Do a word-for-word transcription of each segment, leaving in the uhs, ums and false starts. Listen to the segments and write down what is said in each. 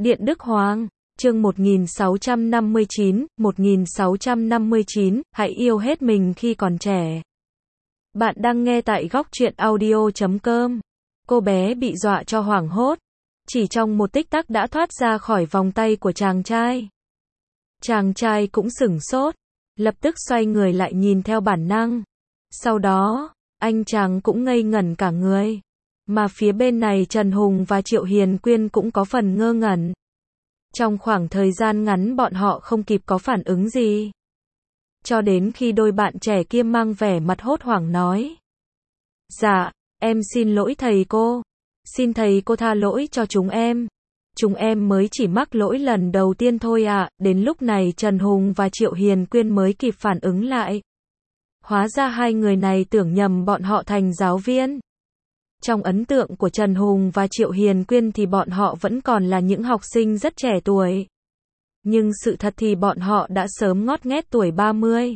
Điện Đức Hoàng, chương một nghìn sáu trăm năm mươi chín, một nghìn sáu trăm năm mươi chín, hãy yêu hết mình khi còn trẻ. Bạn đang nghe tại góc truyện audio chấm com. Cô bé bị dọa cho hoảng hốt. Chỉ trong một tích tắc đã thoát ra khỏi vòng tay của chàng trai. Chàng trai cũng sửng sốt, lập tức xoay người lại nhìn theo bản năng. Sau đó, anh chàng cũng ngây ngẩn cả người. Mà phía bên này Trần Hùng và Triệu Hiền Quyên cũng có phần ngơ ngẩn. Trong khoảng thời gian ngắn bọn họ không kịp có phản ứng gì. Cho đến khi đôi bạn trẻ kia mang vẻ mặt hốt hoảng nói. Dạ, em xin lỗi thầy cô. Xin thầy cô tha lỗi cho chúng em. Chúng em mới chỉ mắc lỗi lần đầu tiên thôi ạ. À. Đến lúc này Trần Hùng và Triệu Hiền Quyên mới kịp phản ứng lại. Hóa ra hai người này tưởng nhầm bọn họ thành giáo viên. Trong ấn tượng của Trần Hùng và Triệu Hiền Quyên thì bọn họ vẫn còn là những học sinh rất trẻ tuổi. Nhưng sự thật thì bọn họ đã sớm ngót nghét tuổi ba mươi.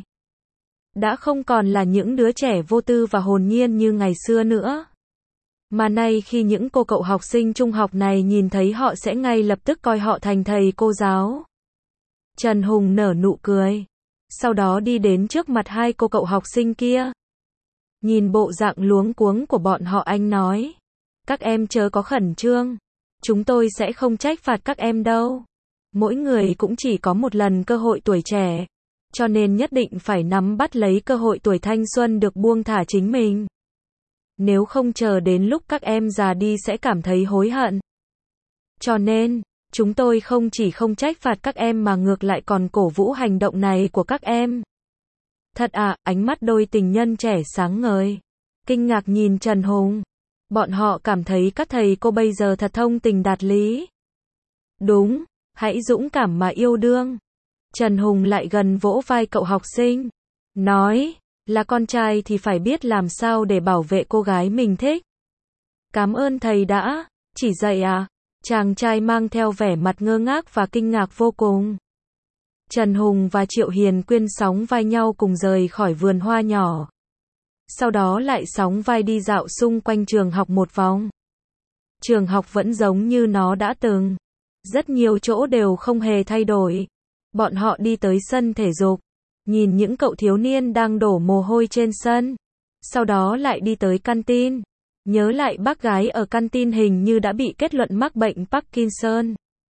Đã không còn là những đứa trẻ vô tư và hồn nhiên như ngày xưa nữa. Mà nay khi những cô cậu học sinh trung học này nhìn thấy họ sẽ ngay lập tức coi họ thành thầy cô giáo. Trần Hùng nở nụ cười. Sau đó đi đến trước mặt hai cô cậu học sinh kia. Nhìn bộ dạng luống cuống của bọn họ anh nói. Các em chớ có khẩn trương. Chúng tôi sẽ không trách phạt các em đâu. Mỗi người cũng chỉ có một lần cơ hội tuổi trẻ. Cho nên nhất định phải nắm bắt lấy cơ hội tuổi thanh xuân được buông thả chính mình. Nếu không chờ đến lúc các em già đi sẽ cảm thấy hối hận. Cho nên, chúng tôi không chỉ không trách phạt các em mà ngược lại còn cổ vũ hành động này của các em. Thật à, ánh mắt đôi tình nhân trẻ sáng ngời. Kinh ngạc nhìn Trần Hùng. Bọn họ cảm thấy các thầy cô bây giờ thật thông tình đạt lý. Đúng, hãy dũng cảm mà yêu đương. Trần Hùng lại gần vỗ vai cậu học sinh. Nói, là con trai thì phải biết làm sao để bảo vệ cô gái mình thích. Cảm ơn thầy đã, chỉ dạy à. Chàng trai mang theo vẻ mặt ngơ ngác và kinh ngạc vô cùng. Trần Hùng và Triệu Hiền Quyên sóng vai nhau cùng rời khỏi vườn hoa nhỏ. Sau đó lại sóng vai đi dạo xung quanh trường học một vòng. Trường học vẫn giống như nó đã từng. Rất nhiều chỗ đều không hề thay đổi. Bọn họ đi tới sân thể dục. Nhìn những cậu thiếu niên đang đổ mồ hôi trên sân. Sau đó lại đi tới canteen. Nhớ lại bác gái ở canteen hình như đã bị kết luận mắc bệnh Parkinson.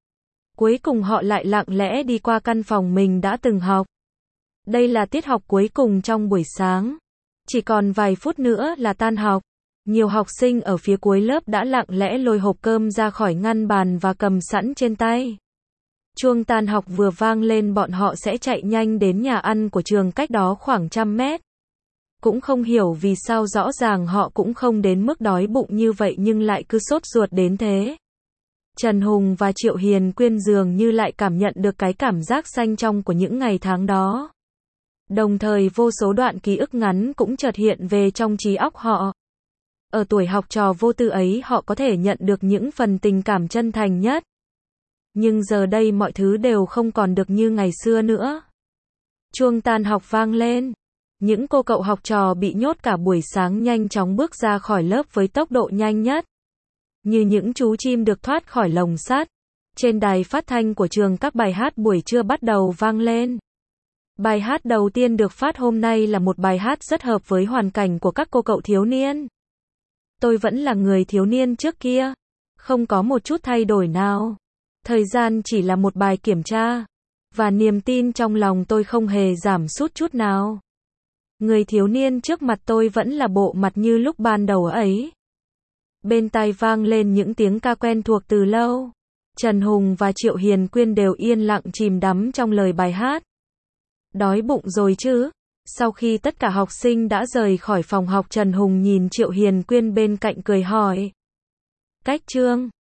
Cuối cùng họ lại lặng lẽ đi qua căn phòng mình đã từng học. Đây là tiết học cuối cùng trong buổi sáng. Chỉ còn vài phút nữa là tan học. Nhiều học sinh ở phía cuối lớp đã lặng lẽ lôi hộp cơm ra khỏi ngăn bàn và cầm sẵn trên tay. Chuông tan học vừa vang lên bọn họ sẽ chạy nhanh đến nhà ăn của trường cách đó khoảng trăm mét. Cũng không hiểu vì sao rõ ràng họ cũng không đến mức đói bụng như vậy nhưng lại cứ sốt ruột đến thế. Trần Hùng và Triệu Hiền Quyên dường như lại cảm nhận được cái cảm giác xanh trong của những ngày tháng đó. Đồng thời vô số đoạn ký ức ngắn cũng chợt hiện về trong trí óc họ. Ở tuổi học trò vô tư ấy họ có thể nhận được những phần tình cảm chân thành nhất. Nhưng giờ đây mọi thứ đều không còn được như ngày xưa nữa. Chuông tan học vang lên. Những cô cậu học trò bị nhốt cả buổi sáng nhanh chóng bước ra khỏi lớp với tốc độ nhanh nhất. Như những chú chim được thoát khỏi lồng sắt. Trên đài phát thanh của trường các bài hát buổi trưa bắt đầu vang lên. Bài hát đầu tiên được phát hôm nay là một bài hát rất hợp với hoàn cảnh của các cô cậu thiếu niên. Tôi vẫn là người thiếu niên trước kia. Không có một chút thay đổi nào. Thời gian chỉ là một bài kiểm tra. Và niềm tin trong lòng tôi không hề giảm sút chút nào. Người thiếu niên trước mặt tôi vẫn là bộ mặt như lúc ban đầu ấy. Bên tai vang lên những tiếng ca quen thuộc từ lâu. Trần Hùng và Triệu Hiền Quyên đều yên lặng chìm đắm trong lời bài hát. Đói bụng rồi chứ? Sau khi tất cả học sinh đã rời khỏi phòng học Trần Hùng nhìn Triệu Hiền Quyên bên cạnh cười hỏi. Cách chương